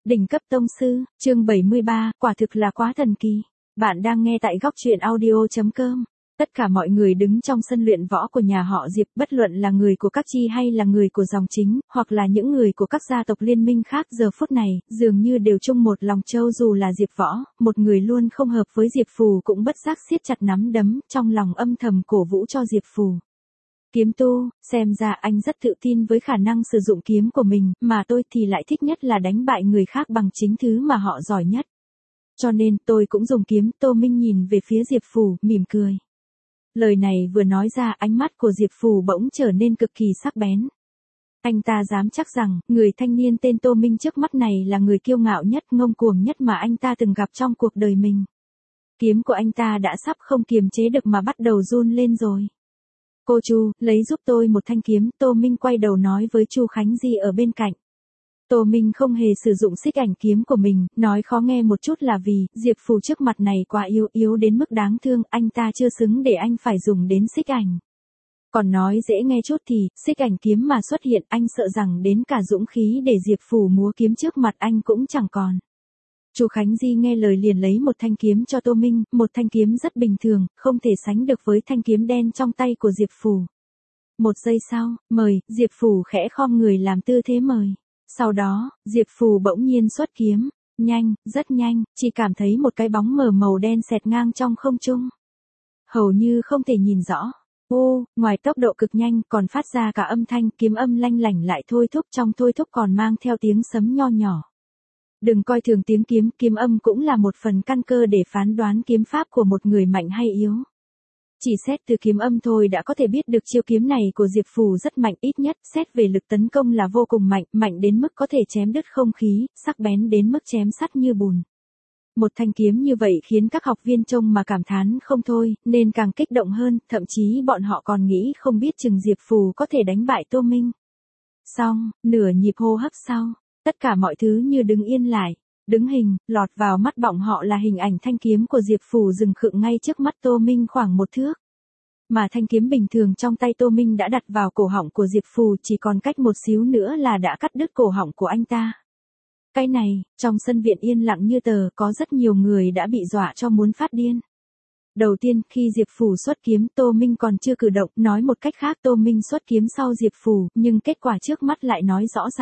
Đỉnh cấp tông sư, chương 73, quả thực là quá thần kỳ. Bạn đang nghe tại góc truyện audio.com. Tất cả mọi người đứng trong sân luyện võ của nhà họ Diệp, bất luận là người của các chi hay là người của dòng chính, hoặc là những người của các gia tộc liên minh khác, giờ phút này, dường như đều chung một lòng châu. Dù là Diệp Võ, một người luôn không hợp với Diệp Phù, cũng bất giác siết chặt nắm đấm, trong lòng âm thầm cổ vũ cho Diệp Phù. Kiếm tu, xem ra anh rất tự tin với khả năng sử dụng kiếm của mình, mà tôi thì lại thích nhất là đánh bại người khác bằng chính thứ mà họ giỏi nhất. Cho nên tôi cũng dùng kiếm. Tô Minh nhìn về phía Diệp Phù, mỉm cười. Lời này vừa nói ra, ánh mắt của Diệp Phù bỗng trở nên cực kỳ sắc bén. Anh ta dám chắc rằng, người thanh niên tên Tô Minh trước mắt này là người kiêu ngạo nhất, ngông cuồng nhất mà anh ta từng gặp trong cuộc đời mình. Kiếm của anh ta đã sắp không kiềm chế được mà bắt đầu run lên rồi. Cô Chu, lấy giúp tôi một thanh kiếm. Tô Minh quay đầu nói với Chu Khánh Di ở bên cạnh. Tô Minh không hề sử dụng xích ảnh kiếm của mình, nói khó nghe một chút là vì, Diệp Phù trước mặt này quá yếu đến mức đáng thương, anh ta chưa xứng để anh phải dùng đến xích ảnh. Còn nói dễ nghe chút thì, xích ảnh kiếm mà xuất hiện, anh sợ rằng đến cả dũng khí để Diệp Phù múa kiếm trước mặt anh cũng chẳng còn. Chu Khánh Di nghe lời liền lấy một thanh kiếm cho Tô Minh, một thanh kiếm rất bình thường, không thể sánh được với thanh kiếm đen trong tay của Diệp Phù. Một giây sau, mời, Diệp Phù khẽ khom người làm tư thế mời. Sau đó, Diệp Phù bỗng nhiên xuất kiếm, nhanh, rất nhanh, chỉ cảm thấy một cái bóng mờ màu đen xẹt ngang trong không trung. Hầu như không thể nhìn rõ. Ngoài tốc độ cực nhanh còn phát ra cả âm thanh kiếm âm lanh lảnh lại thôi thúc, trong thôi thúc còn mang theo tiếng sấm nho nhỏ. Đừng coi thường tiếng kiếm âm cũng là một phần căn cơ để phán đoán kiếm pháp của một người mạnh hay yếu. Chỉ xét từ kiếm âm thôi đã có thể biết được chiêu kiếm này của Diệp Phù rất mạnh, ít nhất xét về lực tấn công là vô cùng mạnh, mạnh đến mức có thể chém đứt không khí, sắc bén đến mức chém sắt như bùn. Một thanh kiếm như vậy khiến các học viên trông mà cảm thán không thôi, nên càng kích động hơn, thậm chí bọn họ còn nghĩ không biết chừng Diệp Phù có thể đánh bại Tô Minh. Xong, nửa nhịp hô hấp sau, tất cả mọi thứ như đứng yên lại. Đứng hình, lọt vào mắt bọn họ là hình ảnh thanh kiếm của Diệp Phù dừng khựng ngay trước mắt Tô Minh khoảng một thước. Mà thanh kiếm bình thường trong tay Tô Minh đã đặt vào cổ họng của Diệp Phù, chỉ còn cách một xíu nữa là đã cắt đứt cổ họng của anh ta. Cái này, trong sân viện yên lặng như tờ, có rất nhiều người đã bị dọa cho muốn phát điên. Đầu tiên, khi Diệp Phù xuất kiếm, Tô Minh còn chưa cử động, nói một cách khác Tô Minh xuất kiếm sau Diệp Phù, nhưng kết quả trước mắt lại nói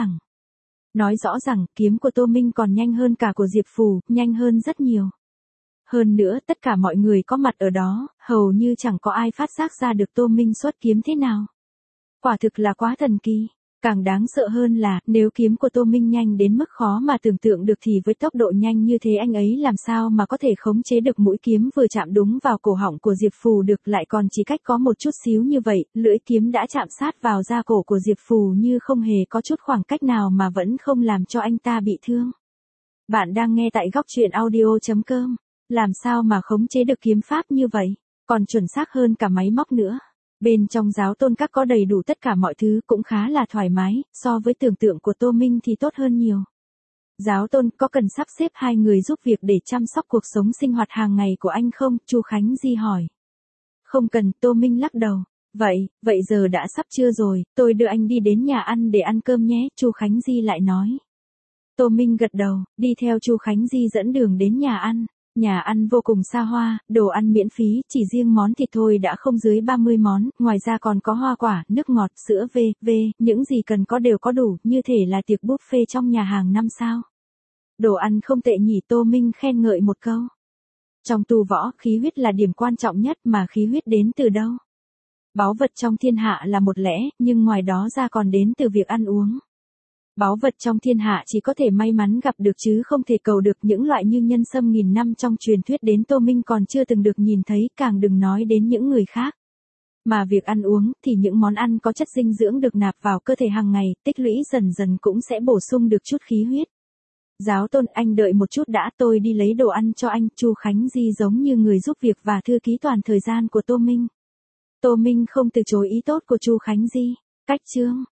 rõ rằng kiếm của Tô Minh còn nhanh hơn cả của Diệp Phù, nhanh hơn rất nhiều. Hơn nữa, tất cả mọi người có mặt ở đó, hầu như chẳng có ai phát giác ra được Tô Minh xuất kiếm thế nào. Quả thực là quá thần kỳ. Càng đáng sợ hơn là, nếu kiếm của Tô Minh nhanh đến mức khó mà tưởng tượng được thì với tốc độ nhanh như thế anh ấy làm sao mà có thể khống chế được mũi kiếm vừa chạm đúng vào cổ họng của Diệp Phù được, lại còn chỉ cách có một chút xíu như vậy, lưỡi kiếm đã chạm sát vào da cổ của Diệp Phù như không hề có chút khoảng cách nào mà vẫn không làm cho anh ta bị thương. Bạn đang nghe tại góc truyện audio.com. Làm sao mà khống chế được kiếm pháp như vậy, còn chuẩn xác hơn cả máy móc nữa. Bên trong giáo tôn các có đầy đủ tất cả mọi thứ, cũng khá là thoải mái, so với tưởng tượng của Tô Minh thì tốt hơn nhiều. Giáo tôn, có cần sắp xếp hai người giúp việc để chăm sóc cuộc sống sinh hoạt hàng ngày của anh không? Chu Khánh Di hỏi. Không cần, Tô Minh lắc đầu. Vậy giờ đã sắp trưa rồi, tôi đưa anh đi đến nhà ăn để ăn cơm nhé, Chu Khánh Di lại nói. Tô Minh gật đầu, đi theo Chu Khánh Di dẫn đường đến nhà ăn. Nhà ăn vô cùng xa hoa, đồ ăn miễn phí, chỉ riêng món thịt thôi đã không dưới 30 món, ngoài ra còn có hoa quả, nước ngọt, sữa v.v, những gì cần có đều có đủ, như thể là tiệc buffet trong nhà hàng 5 sao. Đồ ăn không tệ nhỉ, Tô Minh khen ngợi một câu. Trong tu võ, khí huyết là điểm quan trọng nhất, mà khí huyết đến từ đâu? Báu vật trong thiên hạ là một lẽ, nhưng ngoài đó ra còn đến từ việc ăn uống. Báu vật trong thiên hạ chỉ có thể may mắn gặp được chứ không thể cầu được, những loại như nhân sâm nghìn năm trong truyền thuyết đến Tô Minh còn chưa từng được nhìn thấy, càng đừng nói đến những người khác. Mà việc ăn uống thì những món ăn có chất dinh dưỡng được nạp vào cơ thể hàng ngày, tích lũy dần dần cũng sẽ bổ sung được chút khí huyết. Giáo tôn, anh đợi một chút đã, tôi đi lấy đồ ăn cho anh. Chu Khánh Di giống như người giúp việc và thư ký toàn thời gian của Tô Minh. Tô Minh không từ chối ý tốt của Chu Khánh Di. Cách chương